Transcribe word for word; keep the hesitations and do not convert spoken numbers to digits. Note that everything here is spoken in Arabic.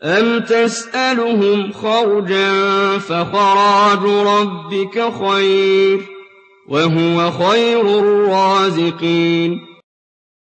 أَمْ تَسْأَلُهُمْ خَرْجًا فَخَرَاجُ رَبِّكَ خَيْرٌ ۖ وَهُوَ خَيْرُ الرَّازِقِينَ